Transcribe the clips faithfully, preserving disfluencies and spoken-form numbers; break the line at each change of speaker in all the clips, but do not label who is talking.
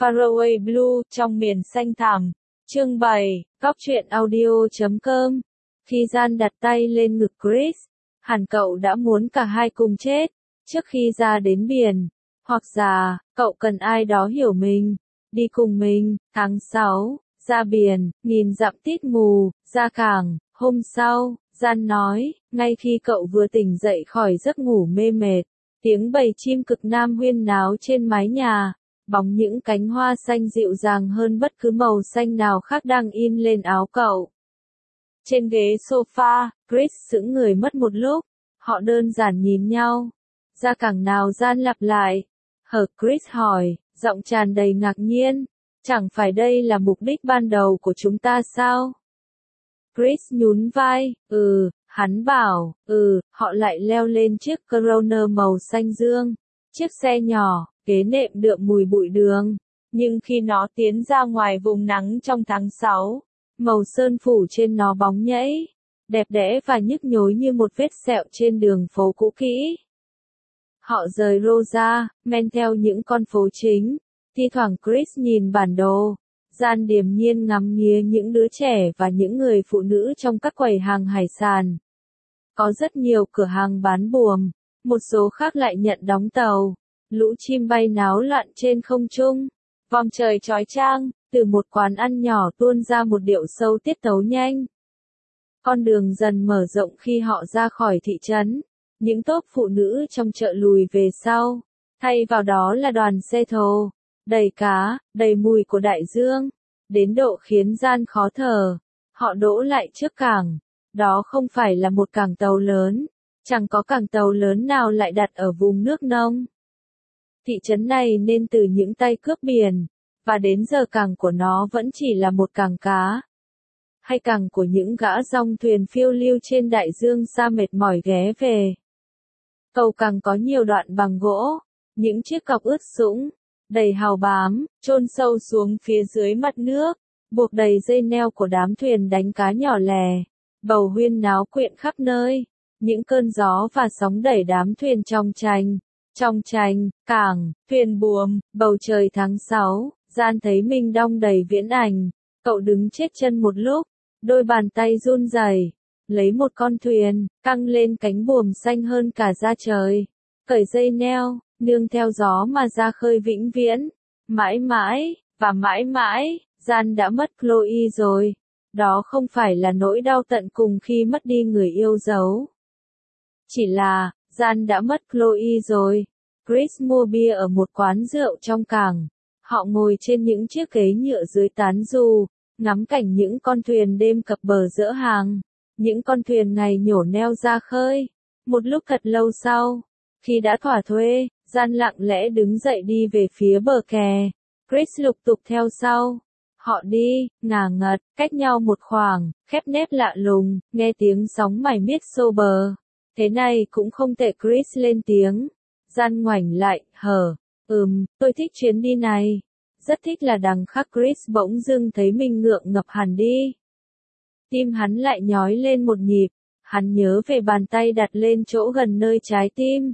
Faraway Blue, trong miền xanh thẳm. Chương bảy, Góc truyện audio chấm com. Khi Gian đặt tay lên ngực Chris, hẳn cậu đã muốn cả hai cùng chết, trước khi ra đến biển. Hoặc già, cậu cần ai đó hiểu mình, đi cùng mình. Tháng sáu, ra biển, nghìn dặm tít mù, ra cảng. Hôm sau, Gian nói, ngay khi cậu vừa tỉnh dậy khỏi giấc ngủ mê mệt, tiếng bầy chim cực nam huyên náo trên mái nhà, bóng những cánh hoa xanh dịu dàng hơn bất cứ màu xanh nào khác đang in lên áo cậu. Trên ghế sofa, Chris sững người mất một lúc, họ đơn giản nhìn nhau. Ra cảng nào? Gian lặp lại. Hờ, Chris hỏi, giọng tràn đầy ngạc nhiên, chẳng phải đây là mục đích ban đầu của chúng ta sao? Chris nhún vai, ừ, hắn bảo, ừ, họ lại leo lên chiếc Coroner màu xanh dương, chiếc xe nhỏ, ghế nệm đượm mùi bụi đường. Nhưng khi nó tiến ra ngoài vùng nắng trong tháng sáu, màu sơn phủ trên nó bóng nhẫy, đẹp đẽ và nhức nhối như một vết sẹo trên đường phố cũ kỹ. Họ rời Rosa, men theo những con phố chính, thi thoảng Chris nhìn bản đồ. Gian điềm nhiên ngắm nghía những đứa trẻ và những người phụ nữ trong các quầy hàng hải sản. Có rất nhiều cửa hàng bán buồm, một số khác lại nhận đóng tàu. Lũ chim bay náo loạn trên không trung. Vòng trời chói chang, từ một quán ăn nhỏ tuôn ra một điệu sâu tiết tấu nhanh. Con đường dần mở rộng khi họ ra khỏi thị trấn. Những tốp phụ nữ trong chợ lùi về sau. Thay vào đó là đoàn xe thồ, đầy cá, đầy mùi của đại dương, đến độ khiến Gian khó thở. Họ đỗ lại trước cảng. Đó không phải là một cảng tàu lớn, chẳng có cảng tàu lớn nào lại đặt ở vùng nước nông. Thị trấn này nên từ những tay cướp biển, và đến giờ cảng của nó vẫn chỉ là một cảng cá. Hay cảng của những gã dòng thuyền phiêu lưu trên đại dương xa mệt mỏi ghé về. Cầu cảng có nhiều đoạn bằng gỗ, những chiếc cọc ướt sũng, đầy hào bám, chôn sâu xuống phía dưới mặt nước, buộc đầy dây neo của đám thuyền đánh cá nhỏ lẻ. Bầu huyên náo quyện khắp nơi, những cơn gió và sóng đẩy đám thuyền trong tranh, trong tranh, cảng, thuyền buồm, bầu trời tháng sáu, Gian thấy mình đong đầy viễn ảnh. Cậu đứng chết chân một lúc, đôi bàn tay run rẩy, lấy một con thuyền, căng lên cánh buồm xanh hơn cả da trời, cởi dây neo, nương theo gió mà ra khơi vĩnh viễn. Mãi mãi, và mãi mãi, Gian đã mất Chloe rồi. Đó không phải là nỗi đau tận cùng khi mất đi người yêu dấu. Chỉ là, Gian đã mất Chloe rồi. Chris mua bia ở một quán rượu trong cảng. Họ ngồi trên những chiếc ghế nhựa dưới tán dù, ngắm cảnh những con thuyền đêm cập bờ dỡ hàng. Những con thuyền ngày nhổ neo ra khơi. Một lúc thật lâu sau, khi đã thỏa thuê, Gian lặng lẽ đứng dậy đi về phía bờ kè. Chris lục tục theo sau. Họ đi, ngả ngật, cách nhau một khoảng, khép nép lạ lùng, nghe tiếng sóng mải miết xô bờ. Thế này cũng không tệ. Chris lên tiếng. Gian ngoảnh lại, hờ, ừm, tôi thích chuyến đi này. Rất thích là đằng khác. Chris bỗng dưng thấy mình ngượng ngập hẳn đi. Tim hắn lại nhói lên một nhịp. Hắn nhớ về bàn tay đặt lên chỗ gần nơi trái tim.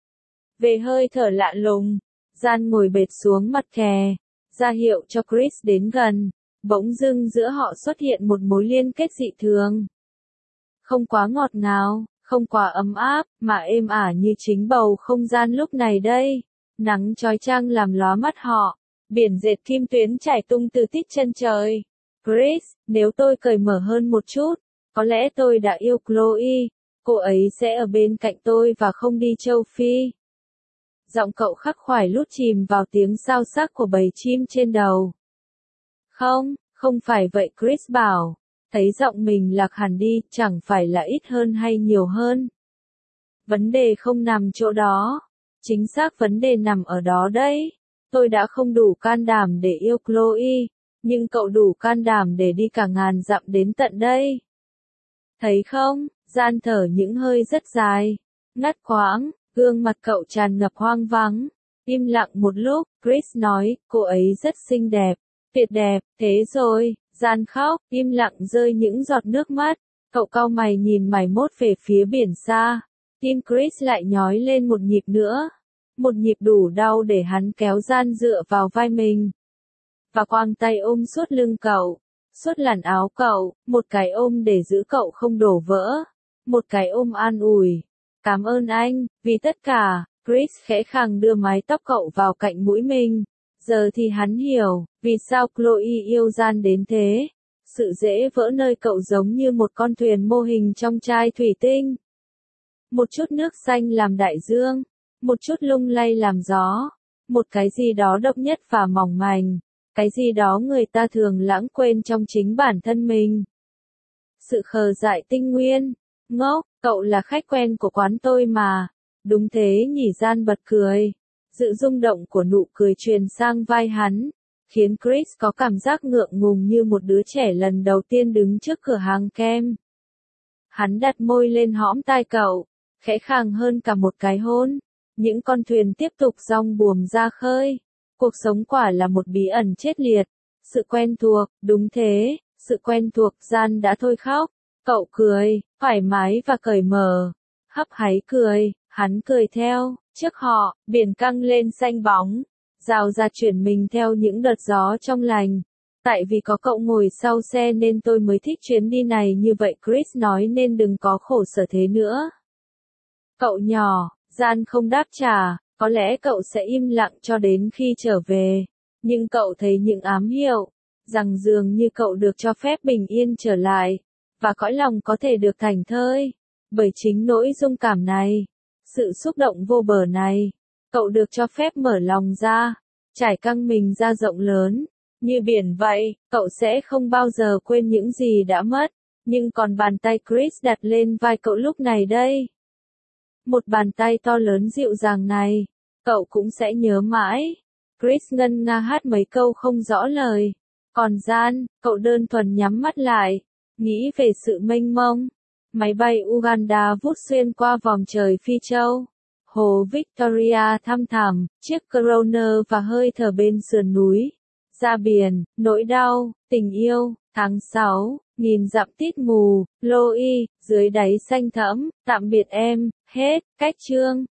Về hơi thở lạ lùng. Gian ngồi bệt xuống mặt kè, ra hiệu cho Chris đến gần. Bỗng dưng giữa họ xuất hiện một mối liên kết dị thường. Không quá ngọt ngào, không quá ấm áp, mà êm ả như chính bầu không gian lúc này đây. Nắng chói chang làm lóa mắt họ. Biển dệt kim tuyến trải tung từ tít chân trời. Chris, nếu tôi cởi mở hơn một chút, có lẽ tôi đã yêu Chloe. Cô ấy sẽ ở bên cạnh tôi và không đi châu Phi. Giọng cậu khắc khoải lút chìm vào tiếng xao xác của bầy chim trên đầu. Không, không phải vậy. Chris bảo. Thấy giọng mình lạc hẳn đi, chẳng phải là ít hơn hay nhiều hơn. Vấn đề không nằm chỗ đó. Chính xác vấn đề nằm ở đó đấy. Tôi đã không đủ can đảm để yêu Chloe, nhưng cậu đủ can đảm để đi cả ngàn dặm đến tận đây. Thấy không? Gian thở những hơi rất dài, ngắt quãng, gương mặt cậu tràn ngập hoang vắng. Im lặng một lúc, Chris nói, cô ấy rất xinh đẹp, tuyệt đẹp. Thế rồi, Gian khóc, im lặng rơi những giọt nước mắt. Cậu cau mày nhìn mải mốt về phía biển xa. Tim Chris lại nhói lên một nhịp nữa. Một nhịp đủ đau để hắn kéo Gian dựa vào vai mình. và quàng tay ôm suốt lưng cậu, suốt làn áo cậu, một cái ôm để giữ cậu không đổ vỡ, một cái ôm an ủi. Cảm ơn anh, vì tất cả. Chris khẽ khàng đưa mái tóc cậu vào cạnh mũi mình. Giờ thì hắn hiểu, vì sao Chloe yêu Jan đến thế. Sự dễ vỡ nơi cậu giống như một con thuyền mô hình trong chai thủy tinh. Một chút nước xanh làm đại dương, một chút lung lay làm gió, một cái gì đó độc nhất và mỏng manh, cái gì đó người ta thường lãng quên trong chính bản thân mình. Sự khờ dại tinh nguyên, ngốc, cậu là khách quen của quán tôi mà. Đúng thế nhỉ, Jan bật cười. Sự rung động của nụ cười truyền sang vai hắn, khiến Chris có cảm giác ngượng ngùng như một đứa trẻ lần đầu tiên đứng trước cửa hàng kem. Hắn đặt môi lên hõm tai cậu, khẽ khàng hơn cả một cái hôn. Những con thuyền tiếp tục dong buồm ra khơi. Cuộc sống quả là một bí ẩn chết liệt. Sự quen thuộc, đúng thế, sự quen thuộc. Jan đã thôi khóc. Cậu cười, thoải mái và cởi mở. Hấp háy cười, hắn cười theo. Trước họ, biển căng lên xanh bóng. Rào ra chuyển mình theo những đợt gió trong lành. Tại vì có cậu ngồi sau xe nên tôi mới thích chuyến đi này như vậy. Chris nói nên đừng có khổ sở thế nữa. Cậu nhỏ, Jan không đáp trả, có lẽ cậu sẽ im lặng cho đến khi trở về. Nhưng cậu thấy những ám hiệu, rằng dường như cậu được cho phép bình yên trở lại, và cõi lòng có thể được thảnh thơi. Bởi chính nỗi rung cảm này, sự xúc động vô bờ này, cậu được cho phép mở lòng ra, trải căng mình ra rộng lớn, như biển vậy. Cậu sẽ không bao giờ quên những gì đã mất, nhưng còn bàn tay Chris đặt lên vai cậu lúc này đây. Một bàn tay to lớn dịu dàng này, cậu cũng sẽ nhớ mãi. Chris ngân nga hát mấy câu không rõ lời. Còn Jan, cậu đơn thuần nhắm mắt lại, nghĩ về sự mênh mông. Máy bay Uganda vút xuyên qua vòm trời Phi Châu. Hồ Victoria thăm thẳm, chiếc Coroner và hơi thở bên sườn núi. Ra biển, nỗi đau, tình yêu, tháng sáu, nghìn dặm tít mù, Chloe, dưới đáy xanh thẫm, tạm biệt em, hết, cách chương.